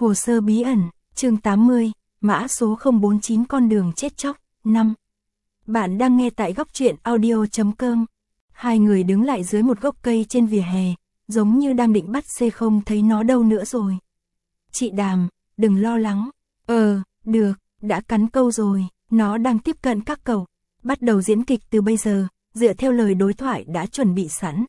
Hồ sơ bí ẩn, chương 80, mã số 049 con đường chết chóc, 5. Bạn đang nghe tại góc truyện audio.com. Hai người đứng lại dưới một gốc cây trên vỉa hè, giống như đang định bắt xe không thấy nó đâu nữa rồi. Chị Đàm, đừng lo lắng. Được, đã cắn câu rồi, nó đang tiếp cận các cậu. Bắt đầu diễn kịch từ bây giờ, dựa theo lời đối thoại đã chuẩn bị sẵn.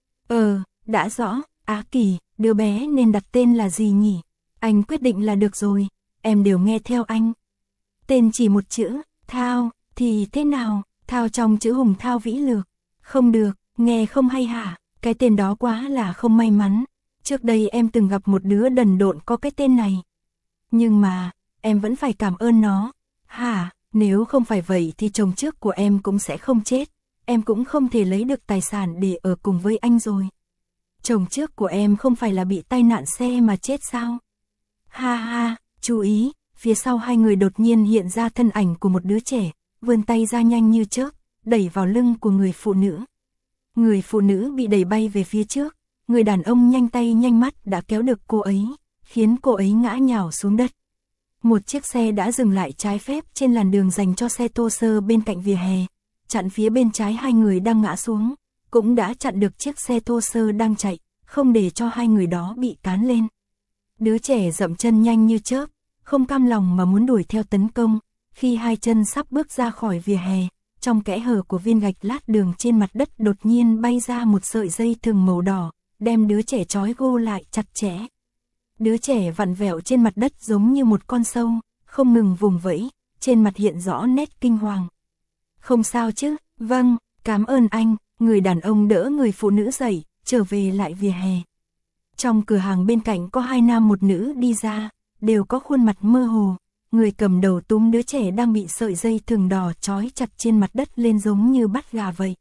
Đã rõ, Á Kỳ, đứa bé nên đặt tên là gì nhỉ? Anh quyết định là được rồi, em đều nghe theo anh. Tên chỉ một chữ, Thao, thì thế nào? Thao trong chữ hùng thao vĩ lược. Không được, nghe không hay hả? Cái tên đó quá là không may mắn. Trước đây em từng gặp một đứa đần độn có cái tên này. Nhưng mà, em vẫn phải cảm ơn nó. Hả, nếu không phải vậy thì chồng trước của em cũng sẽ không chết. Em cũng không thể lấy được tài sản để ở cùng với anh rồi. Chồng trước của em không phải là bị tai nạn xe mà chết sao? Ha ha, chú ý, phía sau hai người đột nhiên hiện ra thân ảnh của một đứa trẻ, vươn tay ra nhanh như chớp, đẩy vào lưng của người phụ nữ. Người phụ nữ bị đẩy bay về phía trước, người đàn ông nhanh tay nhanh mắt đã kéo được cô ấy, khiến cô ấy ngã nhào xuống đất. Một chiếc xe đã dừng lại trái phép trên làn đường dành cho xe thô sơ bên cạnh vỉa hè, chặn phía bên trái hai người đang ngã xuống, cũng đã chặn được chiếc xe thô sơ đang chạy, không để cho hai người đó bị cán lên. Đứa trẻ dậm chân nhanh như chớp, không cam lòng mà muốn đuổi theo tấn công, khi hai chân sắp bước ra khỏi vỉa hè, trong kẽ hở của viên gạch lát đường trên mặt đất đột nhiên bay ra một sợi dây thừng màu đỏ, đem đứa trẻ trói gô lại chặt chẽ. Đứa trẻ vặn vẹo trên mặt đất giống như một con sâu, không ngừng vùng vẫy, trên mặt hiện rõ nét kinh hoàng. Không sao chứ? Vâng, cảm ơn anh. Người đàn ông đỡ người phụ nữ dậy, trở về lại vỉa hè. Trong cửa hàng bên cạnh có hai nam một nữ đi ra, đều có khuôn mặt mơ hồ. Người cầm đầu túm đứa trẻ đang bị sợi dây thừng đỏ trói chặt trên mặt đất lên giống như bắt gà vậy.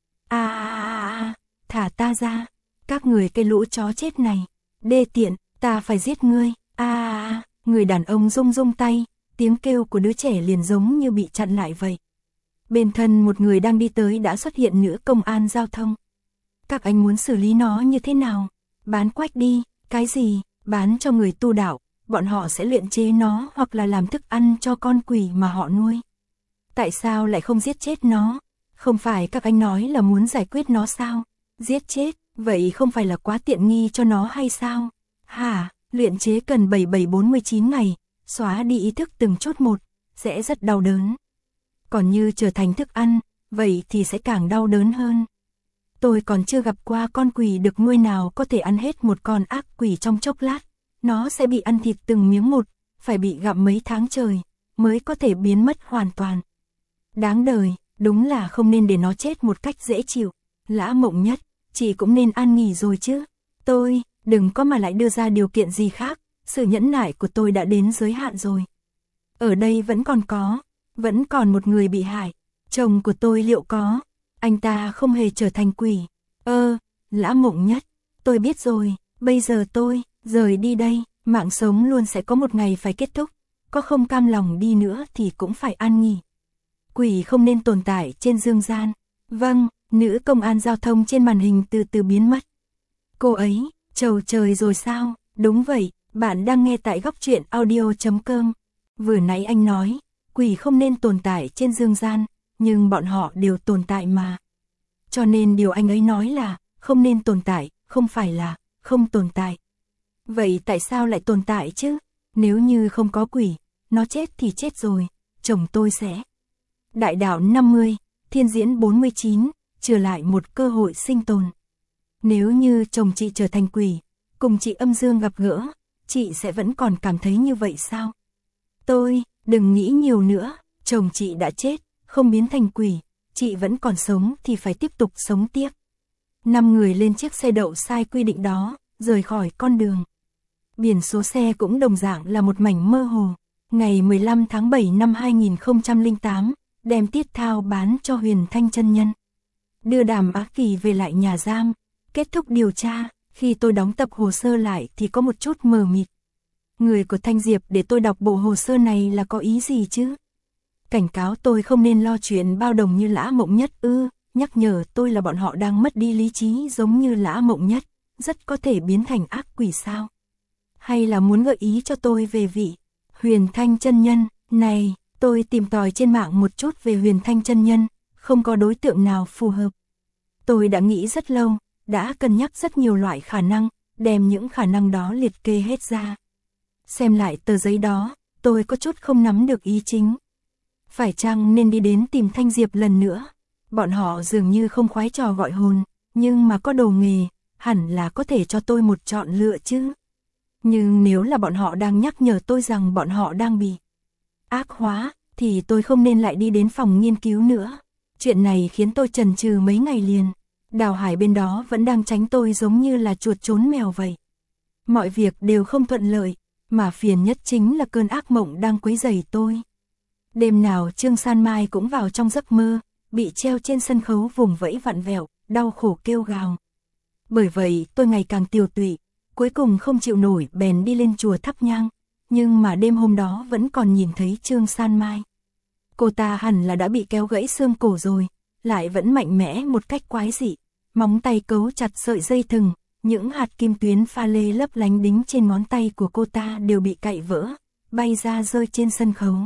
Thả ta ra, các người cái lũ chó chết này, đê tiện, ta phải giết ngươi. Người đàn ông rung rung tay, tiếng kêu của đứa trẻ liền giống như bị chặn lại vậy. Bên thân một người đang đi tới đã xuất hiện nữ công an giao thông. Các anh muốn xử lý nó như thế nào? Bán quách đi, cái gì? Bán cho người tu đạo, bọn họ sẽ luyện chế nó hoặc là làm thức ăn cho con quỷ mà họ nuôi. Tại sao lại không giết chết nó? Không phải các anh nói là muốn giải quyết nó sao? Giết chết, vậy không phải là quá tiện nghi cho nó hay sao? Hả, luyện chế cần 7749 ngày, xóa đi ý thức từng chút một, sẽ rất đau đớn. Còn như trở thành thức ăn, vậy thì sẽ càng đau đớn hơn. Tôi còn chưa gặp qua con quỷ được nuôi nào có thể ăn hết một con ác quỷ trong chốc lát. Nó sẽ bị ăn thịt từng miếng một, phải bị gặm mấy tháng trời, mới có thể biến mất hoàn toàn. Đáng đời, đúng là không nên để nó chết một cách dễ chịu. Lã Mộng Nhất, chị cũng nên an nghỉ rồi chứ. Tôi, đừng có mà lại đưa ra điều kiện gì khác, sự nhẫn nại của tôi đã đến giới hạn rồi. Ở đây vẫn còn một người bị hại. Chồng của tôi liệu có? Anh ta không hề trở thành quỷ. Lã Mộng Nhất, tôi biết rồi, bây giờ tôi rời đi đây, mạng sống luôn sẽ có một ngày phải kết thúc, có không cam lòng đi nữa thì cũng phải an nghỉ. Quỷ không nên tồn tại trên dương gian. Vâng, nữ công an giao thông trên màn hình từ từ biến mất. Cô ấy, trầu trời rồi sao? Đúng vậy, bạn đang nghe tại góc truyện audio.com. Vừa nãy anh nói, quỷ không nên tồn tại trên dương gian, nhưng bọn họ đều tồn tại mà. Cho nên điều anh ấy nói là, không nên tồn tại, không phải là, không tồn tại. Vậy tại sao lại tồn tại chứ? Nếu như không có quỷ, nó chết thì chết rồi, chồng tôi sẽ. Đại đạo 50, thiên diễn 49, trở lại một cơ hội sinh tồn. Nếu như chồng chị trở thành quỷ, cùng chị âm dương gặp gỡ, chị sẽ vẫn còn cảm thấy như vậy sao? Tôi, đừng nghĩ nhiều nữa, chồng chị đã chết, không biến thành quỷ, chị vẫn còn sống thì phải tiếp tục sống tiếp. 5 người lên chiếc xe đậu sai quy định đó, rời khỏi con đường. Biển số xe cũng đồng dạng là một mảnh mơ hồ. Ngày 15 tháng 7 năm 2008, đem Tiết Thao bán cho Huyền Thanh chân nhân. Đưa Đàm Á Kỳ về lại nhà giam, kết thúc điều tra, khi tôi đóng tập hồ sơ lại thì có một chút mờ mịt. Người của Thanh Diệp để tôi đọc bộ hồ sơ này là có ý gì chứ? Cảnh cáo tôi không nên lo chuyện bao đồng như Lã Mộng Nhất nhắc nhở tôi là bọn họ đang mất đi lý trí giống như Lã Mộng Nhất, rất có thể biến thành ác quỷ sao? Hay là muốn gợi ý cho tôi về vị Huyền Thanh chân nhân? Này, tôi tìm tòi trên mạng một chút về Huyền Thanh chân nhân, không có đối tượng nào phù hợp. Tôi đã nghĩ rất lâu, đã cân nhắc rất nhiều loại khả năng, đem những khả năng đó liệt kê hết ra. Xem lại tờ giấy đó, tôi có chút không nắm được ý chính. Phải chăng nên đi đến tìm Thanh Diệp lần nữa? Bọn họ dường như không khoái trò gọi hồn, nhưng mà có đồ nghề, hẳn là có thể cho tôi một chọn lựa chứ. Nhưng nếu là bọn họ đang nhắc nhở tôi rằng bọn họ đang bị ác hóa, thì tôi không nên lại đi đến phòng nghiên cứu nữa. Chuyện này khiến tôi chần chừ mấy ngày liền. Đào Hải bên đó vẫn đang tránh tôi giống như là chuột trốn mèo vậy. Mọi việc đều không thuận lợi, mà phiền nhất chính là cơn ác mộng đang quấy rầy tôi. Đêm nào Trương San Mai cũng vào trong giấc mơ, bị treo trên sân khấu vùng vẫy vặn vẹo, đau khổ kêu gào. Bởi vậy tôi ngày càng tiều tụy, cuối cùng không chịu nổi bèn đi lên chùa thắp nhang, nhưng mà đêm hôm đó vẫn còn nhìn thấy Trương San Mai. Cô ta hẳn là đã bị kéo gãy xương cổ rồi, lại vẫn mạnh mẽ một cách quái dị, móng tay cấu chặt sợi dây thừng, những hạt kim tuyến pha lê lấp lánh đính trên ngón tay của cô ta đều bị cạy vỡ, bay ra rơi trên sân khấu.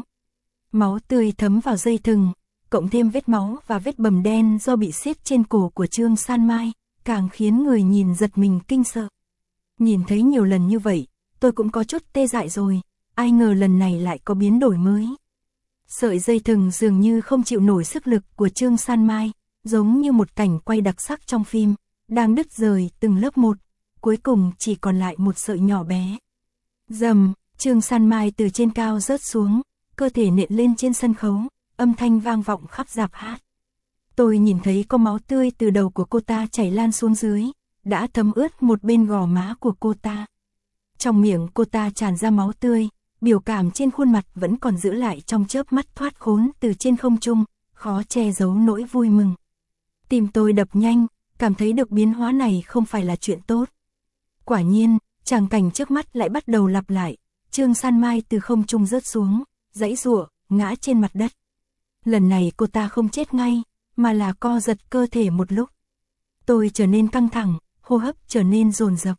Máu tươi thấm vào dây thừng, cộng thêm vết máu và vết bầm đen do bị siết trên cổ của Trương San Mai, càng khiến người nhìn giật mình kinh sợ. Nhìn thấy nhiều lần như vậy, tôi cũng có chút tê dại rồi, ai ngờ lần này lại có biến đổi mới. Sợi dây thừng dường như không chịu nổi sức lực của Trương San Mai, giống như một cảnh quay đặc sắc trong phim, đang đứt rời từng lớp một, cuối cùng chỉ còn lại một sợi nhỏ bé. Rầm, Trương San Mai từ trên cao rớt xuống, cơ thể nện lên trên sân khấu, âm thanh vang vọng khắp rạp hát. Tôi nhìn thấy có máu tươi từ đầu của cô ta chảy lan xuống dưới, đã thấm ướt một bên gò má của cô ta. Trong miệng cô ta tràn ra máu tươi, biểu cảm trên khuôn mặt vẫn còn giữ lại trong chớp mắt thoát khốn từ trên không trung, khó che giấu nỗi vui mừng. Tim tôi đập nhanh, cảm thấy được biến hóa này không phải là chuyện tốt. Quả nhiên, tràng cảnh trước mắt lại bắt đầu lặp lại, Trương San Mai từ không trung rớt xuống, giãy giụa, ngã trên mặt đất. Lần này cô ta không chết ngay, mà là co giật cơ thể một lúc. Tôi trở nên căng thẳng, hô hấp trở nên dồn dập.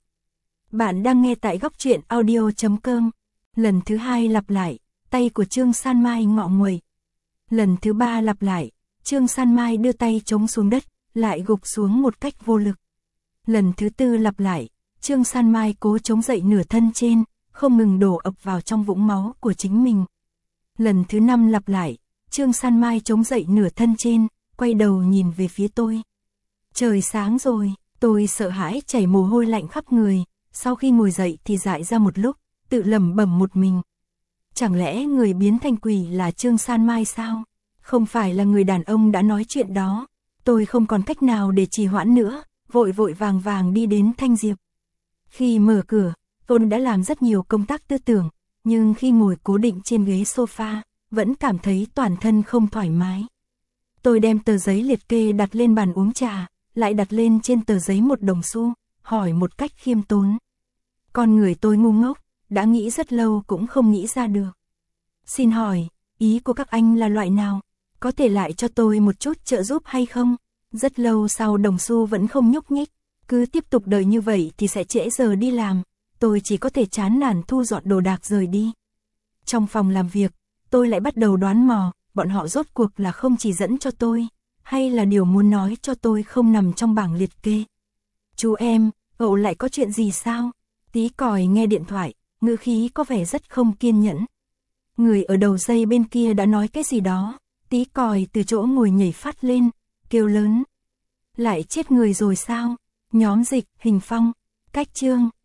Bạn đang nghe tại Góc Truyện Audio.com. Lần thứ 2 lặp lại, tay của Trương San Mai ngọ nguậy. Lần thứ 3 lặp lại, Trương San Mai đưa tay chống xuống đất, lại gục xuống một cách vô lực. Lần thứ 4 lặp lại, Trương San Mai cố chống dậy nửa thân trên, không ngừng đổ ập vào trong vũng máu của chính mình. Lần thứ 5 lặp lại, Trương San Mai chống dậy nửa thân trên, quay đầu nhìn về phía tôi. Trời sáng rồi, tôi sợ hãi chảy mồ hôi lạnh khắp người, sau khi ngồi dậy thì dại ra một lúc, tự lẩm bẩm một mình. Chẳng lẽ người biến thành quỷ là Trương San Mai sao? Không phải là người đàn ông đã nói chuyện đó. Tôi không còn cách nào để trì hoãn nữa, vội vội vàng vàng đi đến Thanh Diệp. Khi mở cửa, tôi đã làm rất nhiều công tác tư tưởng, nhưng khi ngồi cố định trên ghế sofa, vẫn cảm thấy toàn thân không thoải mái. Tôi đem tờ giấy liệt kê đặt lên bàn uống trà, lại đặt lên trên tờ giấy một đồng xu, hỏi một cách khiêm tốn. Con người tôi ngu ngốc, đã nghĩ rất lâu cũng không nghĩ ra được. Xin hỏi, ý của các anh là loại nào? Có thể lại cho tôi một chút trợ giúp hay không? Rất lâu sau đồng xu vẫn không nhúc nhích, cứ tiếp tục đợi như vậy thì sẽ trễ giờ đi làm, tôi chỉ có thể chán nản thu dọn đồ đạc rời đi. Trong phòng làm việc, tôi lại bắt đầu đoán mò, bọn họ rốt cuộc là không chỉ dẫn cho tôi, hay là điều muốn nói cho tôi không nằm trong bảng liệt kê. Chú em, cậu lại có chuyện gì sao? Tí còi nghe điện thoại, ngữ khí có vẻ rất không kiên nhẫn. Người ở đầu dây bên kia đã nói cái gì đó, Tí còi từ chỗ ngồi nhảy phát lên, kêu lớn. Lại chết người rồi sao? Nhóm Dịch, Hình Phong, Cách Trương,